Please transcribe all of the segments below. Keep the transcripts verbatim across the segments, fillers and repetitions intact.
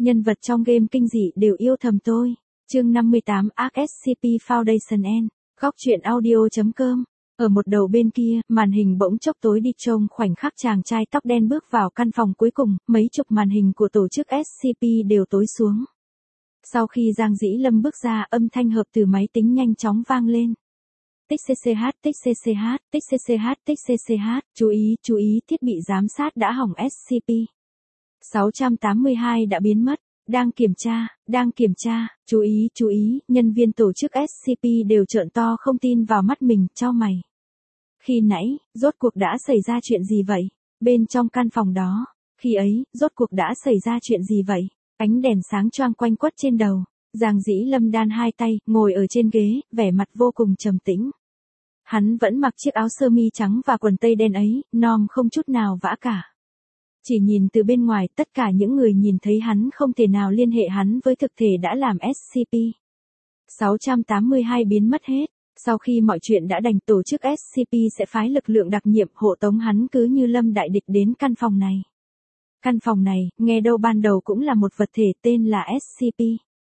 Nhân vật trong game kinh dị đều yêu thầm tôi. Chương năm mươi tám Arc ét xê pê Foundation N. Góc truyện audio.com. Ở một đầu bên kia, màn hình bỗng chốc tối đi trông khoảnh khắc chàng trai tóc đen bước vào căn phòng cuối cùng, mấy chục màn hình của tổ chức ét xê pê đều tối xuống. Sau khi Giang Dĩ Lâm bước ra, âm thanh hợp từ máy tính nhanh chóng vang lên. Tích cch, tích cch, tích cch, tích cch, chú ý, chú ý, thiết bị giám sát đã hỏng ét xê pê. sáu trăm tám mươi hai đã biến mất, đang kiểm tra, đang kiểm tra, chú ý, chú ý, nhân viên tổ chức ét xê pê đều trợn to không tin vào mắt mình, chau mày. Khi nãy, rốt cuộc đã xảy ra chuyện gì vậy? Bên trong căn phòng đó, khi ấy, rốt cuộc đã xảy ra chuyện gì vậy? Ánh đèn sáng choang quanh quất trên đầu, Giang Dĩ Lâm đan hai tay, ngồi ở trên ghế, vẻ mặt vô cùng trầm tĩnh. Hắn vẫn mặc chiếc áo sơ mi trắng và quần tây đen ấy, non không chút nào vã cả. Chỉ nhìn từ bên ngoài, tất cả những người nhìn thấy hắn không thể nào liên hệ hắn với thực thể đã làm ét xê pê. sáu trăm tám mươi hai biến mất hết. Sau khi mọi chuyện đã đành, tổ chức ét xê pê sẽ phái lực lượng đặc nhiệm hộ tống hắn cứ như lâm đại địch đến căn phòng này. Căn phòng này, nghe đâu ban đầu cũng là một vật thể tên là ét xê pê.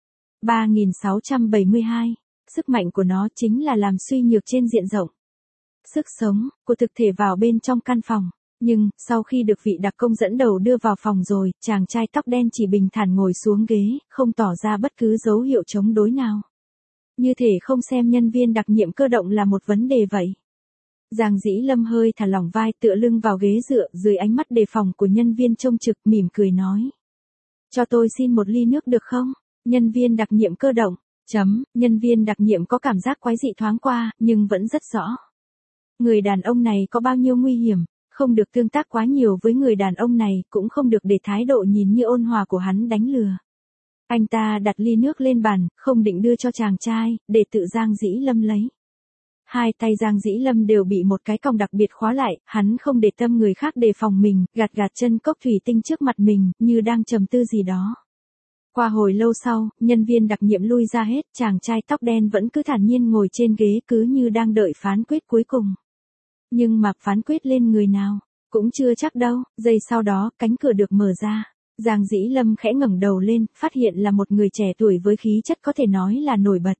ba nghìn sáu trăm bảy mươi hai. Sức mạnh của nó chính là làm suy nhược trên diện rộng sức sống của thực thể vào bên trong căn phòng. Nhưng, sau khi được vị đặc công dẫn đầu đưa vào phòng rồi, chàng trai tóc đen chỉ bình thản ngồi xuống ghế, không tỏ ra bất cứ dấu hiệu chống đối nào. Như thể không xem nhân viên đặc nhiệm cơ động là một vấn đề vậy. Giang Dĩ Lâm hơi thả lỏng vai, tựa lưng vào ghế dựa, dưới ánh mắt đề phòng của nhân viên trông trực, mỉm cười nói. Cho tôi xin một ly nước được không? Nhân viên đặc nhiệm cơ động. Chấm, nhân viên đặc nhiệm có cảm giác quái dị thoáng qua, nhưng vẫn rất rõ. Người đàn ông này có bao nhiêu nguy hiểm, không được tương tác quá nhiều với người đàn ông này, cũng không được để thái độ nhìn như ôn hòa của hắn đánh lừa. Anh ta đặt ly nước lên bàn, không định đưa cho chàng trai, để tự Giang Dĩ Lâm lấy. Hai tay Giang Dĩ Lâm đều bị một cái còng đặc biệt khóa lại, hắn không để tâm người khác đề phòng mình, gạt gạt chân cốc thủy tinh trước mặt mình, như đang trầm tư gì đó. Qua hồi lâu sau, nhân viên đặc nhiệm lui ra hết, chàng trai tóc đen vẫn cứ thản nhiên ngồi trên ghế cứ như đang đợi phán quyết cuối cùng. Nhưng mà phán quyết lên người nào, cũng chưa chắc đâu. Giây sau đó, cánh cửa được mở ra. Giang Dĩ Lâm khẽ ngẩng đầu lên, phát hiện là một người trẻ tuổi với khí chất có thể nói là nổi bật.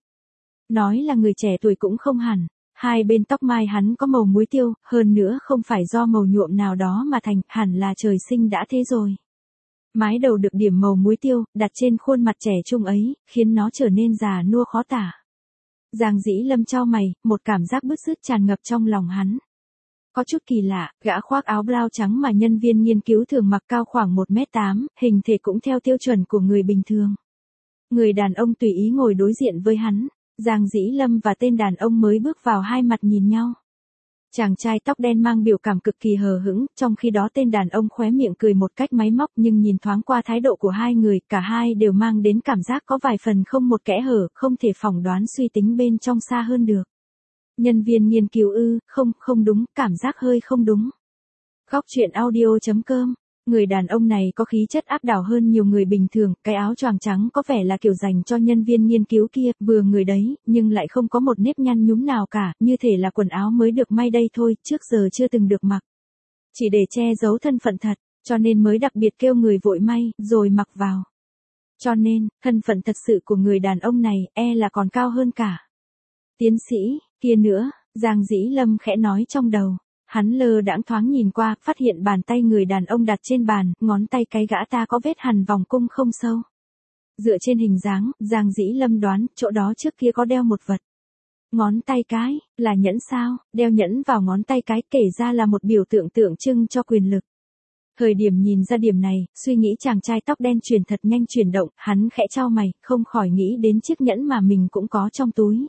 Nói là người trẻ tuổi cũng không hẳn. Hai bên tóc mai hắn có màu muối tiêu, hơn nữa không phải do màu nhuộm nào đó mà thành, hẳn là trời sinh đã thế rồi. Mái đầu được điểm màu muối tiêu, đặt trên khuôn mặt trẻ trung ấy, khiến nó trở nên già nua khó tả. Giang Dĩ Lâm chau mày, một cảm giác bứt rứt tràn ngập trong lòng hắn. Có chút kỳ lạ, gã khoác áo blau trắng mà nhân viên nghiên cứu thường mặc cao khoảng một mét tám, hình thể cũng theo tiêu chuẩn của người bình thường. Người đàn ông tùy ý ngồi đối diện với hắn, Giang Dĩ Lâm và tên đàn ông mới bước vào hai mặt nhìn nhau. Chàng trai tóc đen mang biểu cảm cực kỳ hờ hững, trong khi đó tên đàn ông khóe miệng cười một cách máy móc, nhưng nhìn thoáng qua thái độ của hai người, cả hai đều mang đến cảm giác có vài phần không một kẽ hở, không thể phỏng đoán suy tính bên trong xa hơn được. Nhân viên nghiên cứu ư, không, không đúng, cảm giác hơi không đúng. Góc truyện audio.com. Người đàn ông này có khí chất áp đảo hơn nhiều người bình thường, cái áo choàng trắng có vẻ là kiểu dành cho nhân viên nghiên cứu kia, vừa người đấy, nhưng lại không có một nếp nhăn nhúm nào cả, như thể là quần áo mới được may đây thôi, trước giờ chưa từng được mặc. Chỉ để che giấu thân phận thật, cho nên mới đặc biệt kêu người vội may, rồi mặc vào. Cho nên, thân phận thật sự của người đàn ông này, e là còn cao hơn cả. Tiến sĩ, kia nữa, Giang Dĩ Lâm khẽ nói trong đầu. Hắn lơ đãng thoáng nhìn qua, phát hiện bàn tay người đàn ông đặt trên bàn, ngón tay cái gã ta có vết hằn vòng cung không sâu. Dựa trên hình dáng, Giang Dĩ Lâm đoán, chỗ đó trước kia có đeo một vật. Ngón tay cái, là nhẫn sao? Đeo nhẫn vào ngón tay cái kể ra là một biểu tượng tượng trưng cho quyền lực. Thời điểm nhìn ra điểm này, suy nghĩ chàng trai tóc đen chuyển thật nhanh chuyển động, hắn khẽ chau mày, không khỏi nghĩ đến chiếc nhẫn mà mình cũng có trong túi.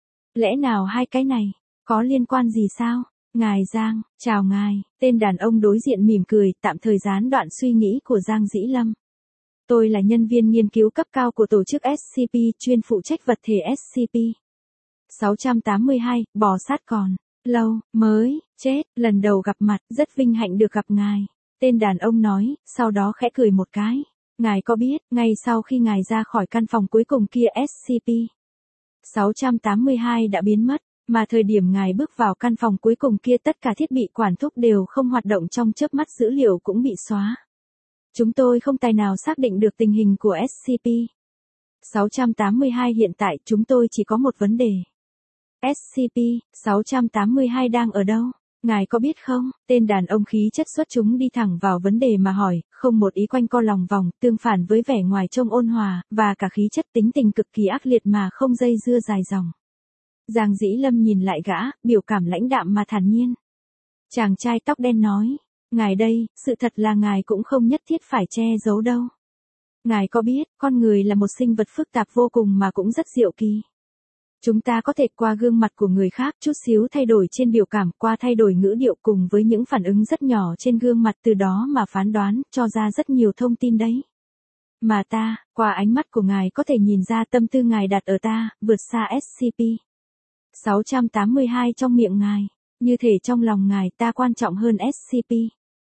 Lẽ nào hai cái này, có liên quan gì sao? Ngài Giang, chào ngài, tên đàn ông đối diện mỉm cười, tạm thời gián đoạn suy nghĩ của Giang Dĩ Lâm. Tôi là nhân viên nghiên cứu cấp cao của tổ chức ét xê pê, chuyên phụ trách vật thể ét xê pê. sáu trăm tám mươi hai, bò sát còn, lâu, mới, chết, lần đầu gặp mặt, rất vinh hạnh được gặp ngài. Tên đàn ông nói, sau đó khẽ cười một cái. Ngài có biết, ngay sau khi ngài ra khỏi căn phòng cuối cùng kia ét xê pê sáu trăm tám mươi hai đã biến mất. Mà thời điểm ngài bước vào căn phòng cuối cùng kia tất cả thiết bị quản thúc đều không hoạt động trong chớp mắt, dữ liệu cũng bị xóa. Chúng tôi không tài nào xác định được tình hình của ét xê pê. sáu trăm tám mươi hai hiện tại chúng tôi chỉ có một vấn đề. ét xê pê sáu trăm tám mươi hai đang ở đâu? Ngài có biết không? Tên đàn ông khí chất xuất chúng đi thẳng vào vấn đề mà hỏi, không một ý quanh co lòng vòng, tương phản với vẻ ngoài trông ôn hòa, và cả khí chất tính tình cực kỳ ác liệt mà không dây dưa dài dòng. Giang Dĩ Lâm nhìn lại gã, biểu cảm lãnh đạm mà thản nhiên. Chàng trai tóc đen nói, ngài đây, sự thật là ngài cũng không nhất thiết phải che giấu đâu. Ngài có biết, con người là một sinh vật phức tạp vô cùng mà cũng rất diệu kỳ. Chúng ta có thể qua gương mặt của người khác chút xíu thay đổi trên biểu cảm, qua thay đổi ngữ điệu cùng với những phản ứng rất nhỏ trên gương mặt từ đó mà phán đoán, cho ra rất nhiều thông tin đấy. Mà ta, qua ánh mắt của ngài có thể nhìn ra tâm tư ngài đặt ở ta, vượt xa ét xê pê. sáu trăm tám mươi hai trong miệng ngài, như thể trong lòng ngài ta quan trọng hơn ét xê pê.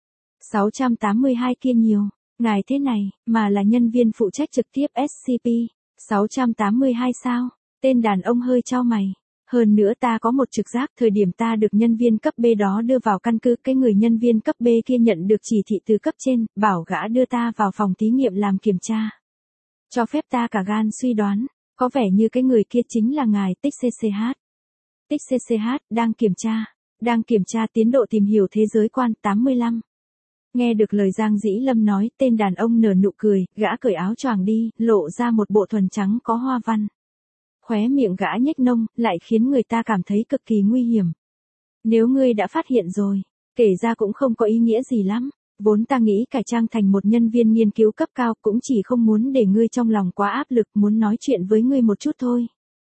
sáu trăm tám mươi hai kia nhiều, ngài thế này, mà là nhân viên phụ trách trực tiếp ét xê pê. sáu trăm tám mươi hai sao? Tên đàn ông hơi chau mày. Hơn nữa ta có một trực giác thời điểm ta được nhân viên cấp B đó đưa vào căn cứ, cái người nhân viên cấp B kia nhận được chỉ thị từ cấp trên, bảo gã đưa ta vào phòng thí nghiệm làm kiểm tra. Cho phép ta cả gan suy đoán, có vẻ như cái người kia chính là ngài Tích xê xê hát. Tích xê xê hát, đang kiểm tra, đang kiểm tra tiến độ tìm hiểu thế giới quan tám mươi lăm. Nghe được lời Giang Dĩ Lâm nói, tên đàn ông nở nụ cười, gã cởi áo choàng đi, lộ ra một bộ thuần trắng có hoa văn. Khóe miệng gã nhếch nông, lại khiến người ta cảm thấy cực kỳ nguy hiểm. Nếu ngươi đã phát hiện rồi, kể ra cũng không có ý nghĩa gì lắm. Vốn ta nghĩ cải trang thành một nhân viên nghiên cứu cấp cao cũng chỉ không muốn để ngươi trong lòng quá áp lực, muốn nói chuyện với ngươi một chút thôi.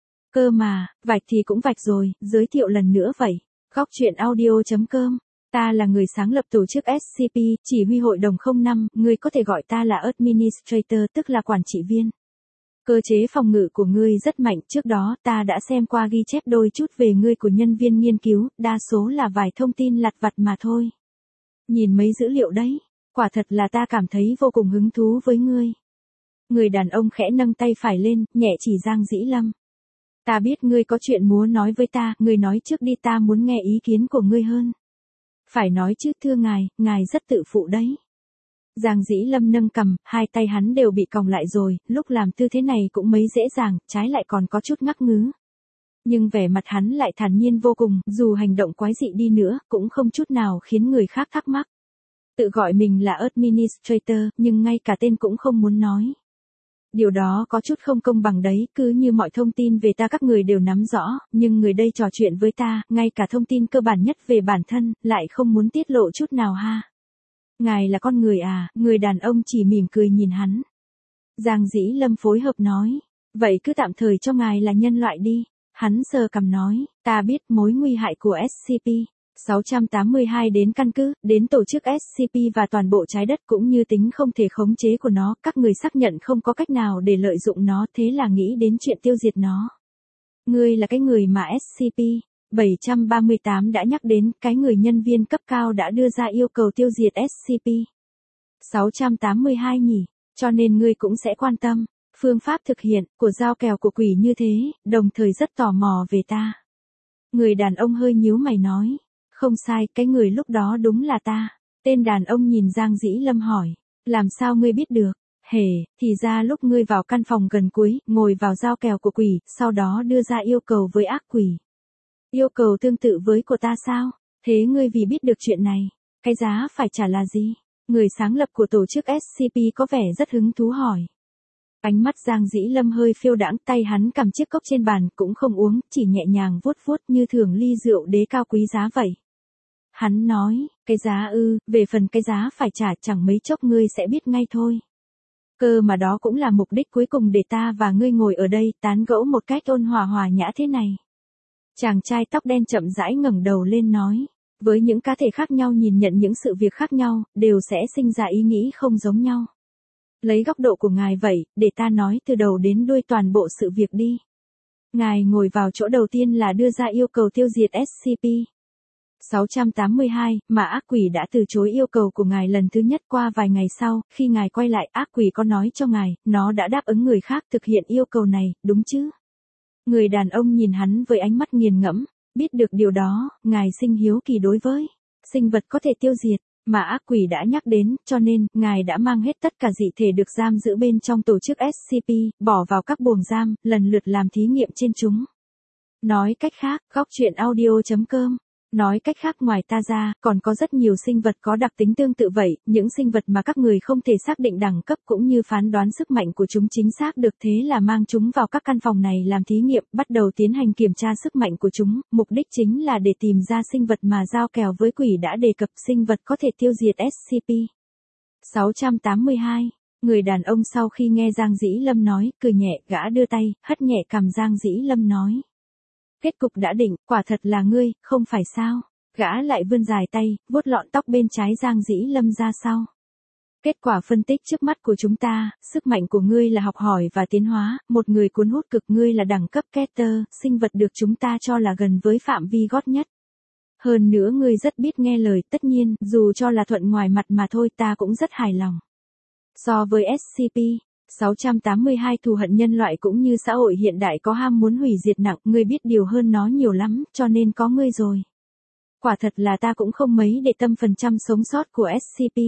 Cơ mà, vạch thì cũng vạch rồi, giới thiệu lần nữa vậy. Góc truyện audio chấm com. Ta là người sáng lập tổ chức ét xê pê, chỉ huy hội đồng không năm, ngươi có thể gọi ta là Administrator tức là quản trị viên. Cơ chế phòng ngự của ngươi rất mạnh, trước đó ta đã xem qua ghi chép đôi chút về ngươi của nhân viên nghiên cứu, đa số là vài thông tin lặt vặt mà thôi. Nhìn mấy dữ liệu đấy, quả thật là ta cảm thấy vô cùng hứng thú với ngươi. Người đàn ông khẽ nâng tay phải lên, nhẹ chỉ Giang Dĩ Lâm. Ta biết ngươi có chuyện muốn nói với ta, ngươi nói trước đi, ta muốn nghe ý kiến của ngươi hơn. Phải nói chứ thưa ngài, ngài rất tự phụ đấy. Giang Dĩ Lâm nâng cằm, hai tay hắn đều bị còng lại rồi, lúc làm tư thế này cũng mấy dễ dàng, trái lại còn có chút ngắc ngứ. Nhưng vẻ mặt hắn lại thản nhiên vô cùng, dù hành động quái dị đi nữa, cũng không chút nào khiến người khác thắc mắc. Tự gọi mình là Administrator, nhưng ngay cả tên cũng không muốn nói. Điều đó có chút không công bằng đấy, cứ như mọi thông tin về ta các người đều nắm rõ, nhưng người đây trò chuyện với ta, ngay cả thông tin cơ bản nhất về bản thân, lại không muốn tiết lộ chút nào ha. Ngài là con người à, người đàn ông chỉ mỉm cười nhìn hắn. Giang Dĩ Lâm phối hợp nói, vậy cứ tạm thời cho ngài là nhân loại đi. Hắn sờ cằm nói, ta biết mối nguy hại của ét xê pê. sáu trăm tám mươi hai đến căn cứ, đến tổ chức ét xê pê và toàn bộ trái đất cũng như tính không thể khống chế của nó, các người xác nhận không có cách nào để lợi dụng nó, thế là nghĩ đến chuyện tiêu diệt nó. Ngươi là cái người mà ét xê pê bảy trăm ba mươi tám đã nhắc đến, cái người nhân viên cấp cao đã đưa ra yêu cầu tiêu diệt ét xê pê sáu trăm tám mươi hai nhỉ, cho nên ngươi cũng sẽ quan tâm phương pháp thực hiện của dao kèo của quỷ như thế, đồng thời rất tò mò về ta. Người đàn ông hơi nhíu mày nói, không sai, cái người lúc đó đúng là ta. Tên đàn ông nhìn Giang Dĩ Lâm hỏi, làm sao ngươi biết được? Hề, thì ra lúc ngươi vào căn phòng gần cuối, ngồi vào dao kèo của quỷ, sau đó đưa ra yêu cầu với ác quỷ. Yêu cầu tương tự với của ta sao? Thế ngươi vì biết được chuyện này, cái giá phải trả là gì? Người sáng lập của tổ chức ét xê pê có vẻ rất hứng thú hỏi. Ánh mắt Giang Dĩ Lâm hơi phiêu đãng, tay hắn cầm chiếc cốc trên bàn, cũng không uống, chỉ nhẹ nhàng vuốt vuốt như thường ly rượu đế cao quý giá vậy. Hắn nói, cái giá ư, về phần cái giá phải trả chẳng mấy chốc ngươi sẽ biết ngay thôi. Cơ mà đó cũng là mục đích cuối cùng để ta và ngươi ngồi ở đây tán gẫu một cách ôn hòa hòa nhã thế này. Chàng trai tóc đen chậm rãi ngẩng đầu lên nói, với những cá thể khác nhau nhìn nhận những sự việc khác nhau, đều sẽ sinh ra ý nghĩ không giống nhau. Lấy góc độ của ngài vậy, để ta nói từ đầu đến đuôi toàn bộ sự việc đi. Ngài ngồi vào chỗ đầu tiên là đưa ra yêu cầu tiêu diệt ét xê pê sáu trăm tám mươi hai, mà ác quỷ đã từ chối yêu cầu của ngài lần thứ nhất. Qua vài ngày sau, khi ngài quay lại, ác quỷ có nói cho ngài, nó đã đáp ứng người khác thực hiện yêu cầu này, đúng chứ? Người đàn ông nhìn hắn với ánh mắt nghiền ngẫm, biết được điều đó, ngài sinh hiếu kỳ đối với sinh vật có thể tiêu diệt. Mà ác quỷ đã nhắc đến, cho nên, ngài đã mang hết tất cả dị thể được giam giữ bên trong tổ chức ét xê pê, bỏ vào các buồng giam, lần lượt làm thí nghiệm trên chúng. Nói cách khác, góc chuyện audio.com. Nói cách khác ngoài ta ra, còn có rất nhiều sinh vật có đặc tính tương tự vậy, những sinh vật mà các người không thể xác định đẳng cấp cũng như phán đoán sức mạnh của chúng chính xác được, thế là mang chúng vào các căn phòng này làm thí nghiệm, bắt đầu tiến hành kiểm tra sức mạnh của chúng, mục đích chính là để tìm ra sinh vật mà giao kèo với quỷ đã đề cập, sinh vật có thể tiêu diệt ét xê pê. sáu trăm tám mươi hai. Người đàn ông sau khi nghe Giang Dĩ Lâm nói, cười nhẹ, gã đưa tay, hất nhẹ cằm Giang Dĩ Lâm nói. Kết cục đã định, quả thật là ngươi, không phải sao? Gã lại vươn dài tay, vuốt lọn tóc bên trái Giang Dĩ Lâm ra sau. Kết quả phân tích trước mắt của chúng ta, sức mạnh của ngươi là học hỏi và tiến hóa, một người cuốn hút cực, ngươi là đẳng cấp Keter, sinh vật được chúng ta cho là gần với phạm vi gót nhất. Hơn nữa ngươi rất biết nghe lời, tất nhiên, dù cho là thuận ngoài mặt mà thôi ta cũng rất hài lòng. So với ét xê pê, sáu trăm tám mươi hai thù hận nhân loại cũng như xã hội hiện đại có ham muốn hủy diệt nặng, ngươi biết điều hơn nó nhiều lắm, cho nên có ngươi rồi. Quả thật là ta cũng không mấy để tâm phần trăm sống sót của ét xê pê.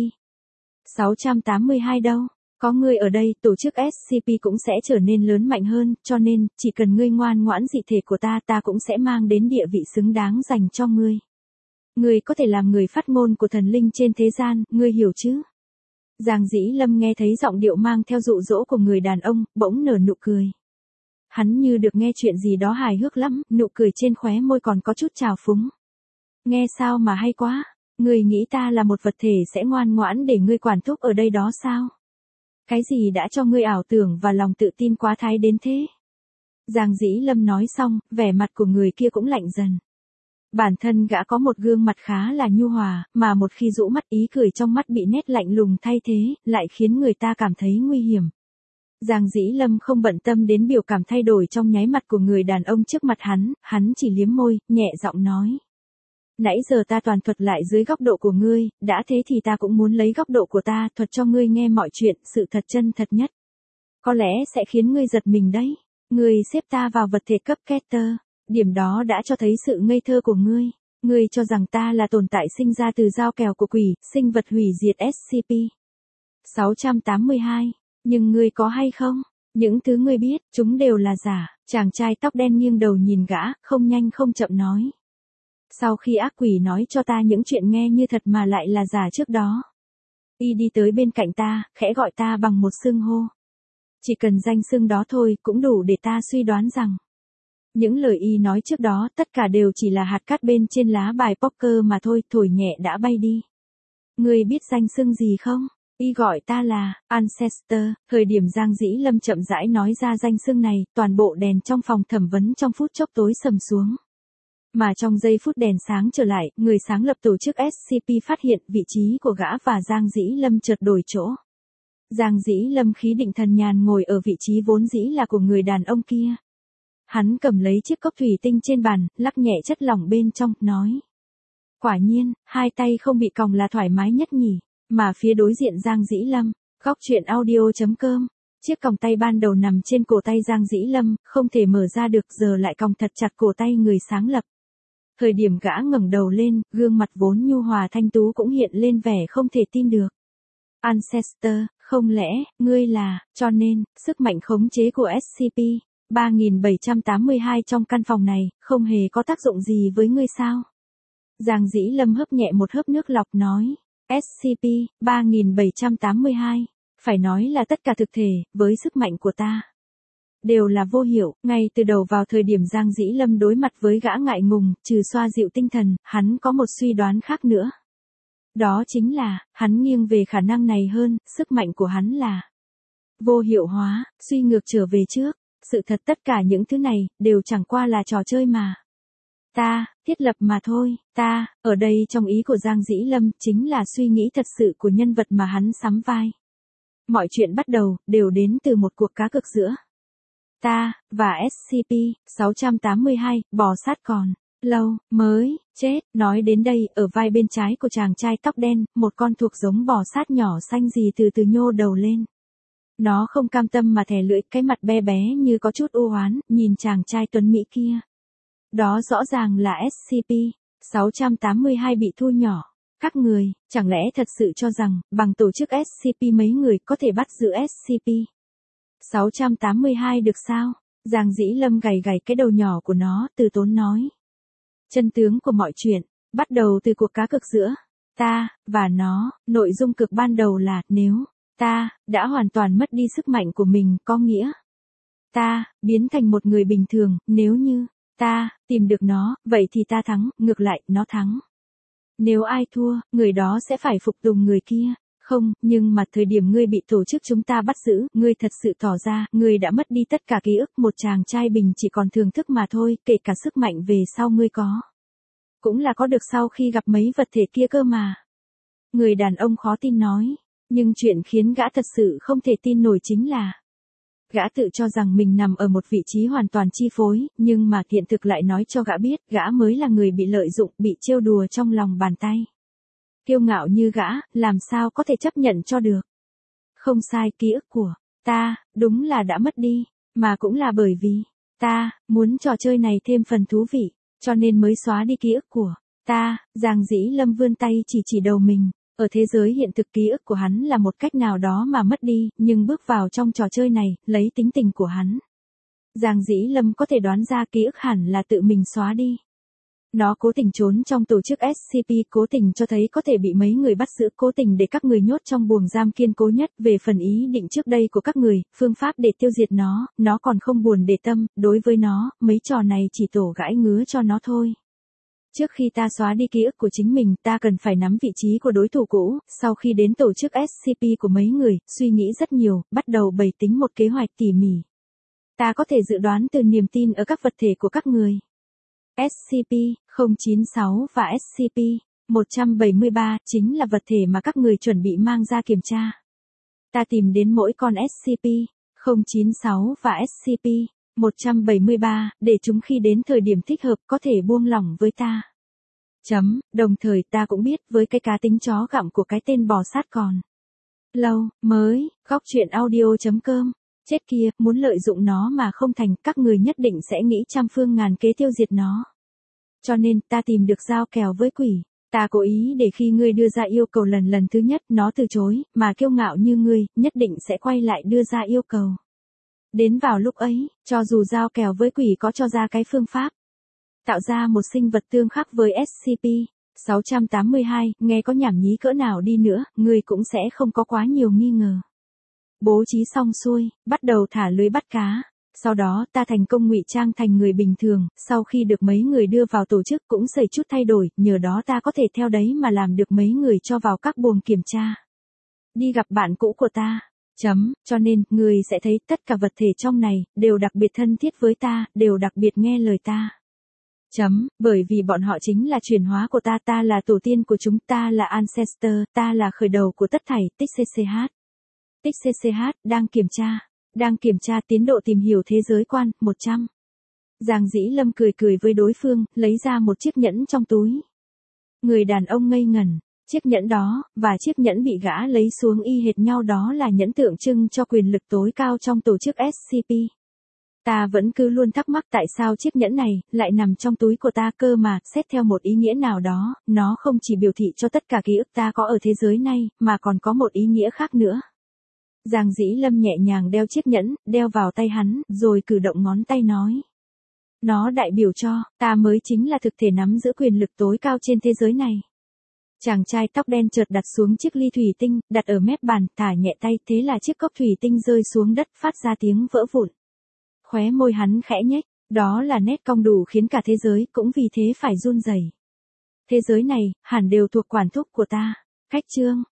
sáu trăm tám mươi hai đâu, có ngươi ở đây, tổ chức ét xê pê cũng sẽ trở nên lớn mạnh hơn, cho nên, chỉ cần ngươi ngoan ngoãn dị thể của ta, ta cũng sẽ mang đến địa vị xứng đáng dành cho ngươi. Ngươi có thể làm người phát ngôn của thần linh trên thế gian, ngươi hiểu chứ? Giang Dĩ Lâm nghe thấy giọng điệu mang theo dụ dỗ của người đàn ông, bỗng nở nụ cười. Hắn như được nghe chuyện gì đó hài hước lắm, nụ cười trên khóe môi còn có chút trào phúng. Nghe sao mà hay quá, ngươi nghĩ ta là một vật thể sẽ ngoan ngoãn để ngươi quản thúc ở đây đó sao? Cái gì đã cho ngươi ảo tưởng và lòng tự tin quá thái đến thế? Giang Dĩ Lâm nói xong, vẻ mặt của người kia cũng lạnh dần. Bản thân gã có một gương mặt khá là nhu hòa, mà một khi rũ mắt ý cười trong mắt bị nét lạnh lùng thay thế, lại khiến người ta cảm thấy nguy hiểm. Giang Dĩ Lâm không bận tâm đến biểu cảm thay đổi trong nháy mắt của người đàn ông trước mặt hắn, hắn chỉ liếm môi, nhẹ giọng nói. Nãy giờ ta toàn thuật lại dưới góc độ của ngươi, đã thế thì ta cũng muốn lấy góc độ của ta thuật cho ngươi nghe mọi chuyện, sự thật chân thật nhất. Có lẽ sẽ khiến ngươi giật mình đấy. Ngươi xếp ta vào vật thể cấp Keter. Điểm đó đã cho thấy sự ngây thơ của ngươi. Ngươi cho rằng ta là tồn tại sinh ra từ dao kèo của quỷ, sinh vật hủy diệt ét xê pê. sáu trăm tám mươi hai. Nhưng ngươi có hay không? Những thứ ngươi biết, chúng đều là giả. Chàng trai tóc đen nghiêng đầu nhìn gã, không nhanh không chậm nói. Sau khi ác quỷ nói cho ta những chuyện nghe như thật mà lại là giả trước đó. Y đi tới bên cạnh ta, khẽ gọi ta bằng một xưng hô. Chỉ cần danh xưng đó thôi, cũng đủ để ta suy đoán rằng. Những lời y nói trước đó, tất cả đều chỉ là hạt cát bên trên lá bài poker mà thôi, thổi nhẹ đã bay đi. Ngươi biết danh xưng gì không? Y gọi ta là Ancestor. Thời điểm Giang Dĩ Lâm chậm rãi nói ra danh xưng này, toàn bộ đèn trong phòng thẩm vấn trong phút chốc tối sầm xuống. Mà trong giây phút đèn sáng trở lại, người sáng lập tổ chức ét xê pê phát hiện vị trí của gã và Giang Dĩ Lâm chợt đổi chỗ. Giang Dĩ Lâm khí định thần nhàn ngồi ở vị trí vốn dĩ là của người đàn ông kia. Hắn cầm lấy chiếc cốc thủy tinh trên bàn, lắc nhẹ chất lỏng bên trong, nói. Quả nhiên, hai tay không bị còng là thoải mái nhất nhỉ, mà phía đối diện Giang Dĩ Lâm, góc chuyện audio.com. Chiếc còng tay ban đầu nằm trên cổ tay Giang Dĩ Lâm, không thể mở ra được, giờ lại còng thật chặt cổ tay người sáng lập. Thời điểm gã ngẩng đầu lên, gương mặt vốn nhu hòa thanh tú cũng hiện lên vẻ không thể tin được. Ancestor, không lẽ, ngươi là, cho nên, sức mạnh khống chế của ét xê pê, ba nghìn bảy trăm tám mươi hai trong căn phòng này, không hề có tác dụng gì với ngươi sao? Giang Dĩ Lâm hớp nhẹ một hớp nước lọc nói, ét xê pê, ba nghìn bảy trăm tám mươi hai, phải nói là tất cả thực thể, với sức mạnh của ta. Đều là vô hiệu, ngay từ đầu vào thời điểm Giang Dĩ Lâm đối mặt với gã ngại ngùng, trừ xoa dịu tinh thần, hắn có một suy đoán khác nữa. Đó chính là, hắn nghiêng về khả năng này hơn, sức mạnh của hắn là vô hiệu hóa, suy ngược trở về trước. Sự thật tất cả những thứ này, đều chẳng qua là trò chơi mà. Ta, thiết lập mà thôi, ta, ở đây trong ý của Giang Dĩ Lâm, chính là suy nghĩ thật sự của nhân vật mà hắn sắm vai. Mọi chuyện bắt đầu, đều đến từ một cuộc cá cược giữa ta, và ét xê pê, sáu trăm tám mươi hai, bò sát còn lâu, mới, chết. Nói đến đây, ở vai bên trái của chàng trai tóc đen, một con thuộc giống bò sát nhỏ xanh gì từ từ nhô đầu lên. Nó không cam tâm mà thè lưỡi, cái mặt be bé như có chút u oán, nhìn chàng trai tuấn mỹ kia. Đó rõ ràng là ét xê pê, sáu trăm tám mươi hai bị thu nhỏ. Các người, chẳng lẽ thật sự cho rằng, bằng tổ chức ét xê pê mấy người có thể bắt giữ ét xê pê sáu trăm tám mươi hai được sao? Giang Dĩ Lâm gầy gầy cái đầu nhỏ của nó, từ tốn nói. Chân tướng của mọi chuyện, bắt đầu từ cuộc cá cược giữa ta và nó, nội dung cực ban đầu là nếu ta đã hoàn toàn mất đi sức mạnh của mình, có nghĩa ta biến thành một người bình thường, nếu như ta tìm được nó, vậy thì ta thắng, ngược lại, nó thắng. Nếu ai thua, người đó sẽ phải phục tùng người kia. Không, nhưng mà thời điểm ngươi bị tổ chức chúng ta bắt giữ, ngươi thật sự tỏ ra, ngươi đã mất đi tất cả ký ức, một chàng trai bình chỉ còn thưởng thức mà thôi, kể cả sức mạnh về sau ngươi có. Cũng là có được sau khi gặp mấy vật thể kia cơ mà. Người đàn ông khó tin nói, nhưng chuyện khiến gã thật sự không thể tin nổi chính là gã tự cho rằng mình nằm ở một vị trí hoàn toàn chi phối, nhưng mà hiện thực lại nói cho gã biết, gã mới là người bị lợi dụng, bị trêu đùa trong lòng bàn tay. Kiêu ngạo như gã, làm sao có thể chấp nhận cho được. Không sai, ký ức của ta, đúng là đã mất đi, mà cũng là bởi vì ta muốn trò chơi này thêm phần thú vị, cho nên mới xóa đi ký ức của ta. Giang Dĩ Lâm vươn tay chỉ chỉ đầu mình. Ở thế giới hiện thực ký ức của hắn là một cách nào đó mà mất đi, nhưng bước vào trong trò chơi này, lấy tính tình của hắn, Giang Dĩ Lâm có thể đoán ra ký ức hẳn là tự mình xóa đi. Nó cố tình trốn trong tổ chức ét xê pê, cố tình cho thấy có thể bị mấy người bắt giữ, cố tình để các người nhốt trong buồng giam kiên cố nhất. Về phần ý định trước đây của các người, phương pháp để tiêu diệt nó, nó còn không buồn để tâm, đối với nó, mấy trò này chỉ tổ gãi ngứa cho nó thôi. Trước khi ta xóa đi ký ức của chính mình, ta cần phải nắm vị trí của đối thủ cũ. Sau khi đến tổ chức ét xê pê của mấy người, suy nghĩ rất nhiều, bắt đầu bày tính một kế hoạch tỉ mỉ. Ta có thể dự đoán từ niềm tin ở các vật thể của các người. ét xê pê không chín sáu và ét xê pê một trăm bảy mươi ba chính là vật thể mà các người chuẩn bị mang ra kiểm tra. Ta tìm đến mỗi con ét xê pê không chín sáu và ét xê pê một trăm bảy mươi ba, để chúng khi đến thời điểm thích hợp có thể buông lỏng với ta. Chấm, đồng thời ta cũng biết với cái cá tính chó gặm của cái tên bò sát còn lâu mới, góc truyện audio.com. Chết kia, muốn lợi dụng nó mà không thành, các người nhất định sẽ nghĩ trăm phương ngàn kế tiêu diệt nó. Cho nên, ta tìm được giao kèo với quỷ. Ta cố ý để khi ngươi đưa ra yêu cầu lần lần thứ nhất, nó từ chối, mà kiêu ngạo như ngươi, nhất định sẽ quay lại đưa ra yêu cầu. Đến vào lúc ấy, cho dù giao kèo với quỷ có cho ra cái phương pháp tạo ra một sinh vật tương khắc với ét xê pê sáu trăm tám mươi hai, nghe có nhảm nhí cỡ nào đi nữa, ngươi cũng sẽ không có quá nhiều nghi ngờ. Bố trí xong xuôi, bắt đầu thả lưới bắt cá. Sau đó ta thành công ngụy trang thành người bình thường, sau khi được mấy người đưa vào tổ chức cũng xảy chút thay đổi, nhờ đó ta có thể theo đấy mà làm được mấy người cho vào các buồng kiểm tra. Đi gặp bạn cũ của ta. Chấm, cho nên, người sẽ thấy tất cả vật thể trong này, đều đặc biệt thân thiết với ta, đều đặc biệt nghe lời ta. Chấm, bởi vì bọn họ chính là chuyển hóa của ta, ta là tổ tiên của chúng, ta là ancestor, ta là khởi đầu của tất thảy, tích xê hát. Tích xê hát, đang kiểm tra. Đang kiểm tra tiến độ tìm hiểu thế giới quan, một trăm. Giang Dĩ Lâm cười cười với đối phương, lấy ra một chiếc nhẫn trong túi. Người đàn ông ngây ngẩn, chiếc nhẫn đó, và chiếc nhẫn bị gã lấy xuống y hệt nhau, đó là nhẫn tượng trưng cho quyền lực tối cao trong tổ chức ét xê pê. Ta vẫn cứ luôn thắc mắc tại sao chiếc nhẫn này, lại nằm trong túi của ta cơ mà, xét theo một ý nghĩa nào đó, nó không chỉ biểu thị cho tất cả ký ức ta có ở thế giới này, mà còn có một ý nghĩa khác nữa. Giang Dĩ Lâm nhẹ nhàng đeo chiếc nhẫn, đeo vào tay hắn, rồi cử động ngón tay nói. Nó đại biểu cho, ta mới chính là thực thể nắm giữ quyền lực tối cao trên thế giới này. Chàng trai tóc đen chợt đặt xuống chiếc ly thủy tinh, đặt ở mép bàn, thả nhẹ tay, thế là chiếc cốc thủy tinh rơi xuống đất, phát ra tiếng vỡ vụn. Khóe môi hắn khẽ nhếch, đó là nét cong đủ khiến cả thế giới cũng vì thế phải run rẩy. Thế giới này, hẳn đều thuộc quản thúc của ta. Khách chương.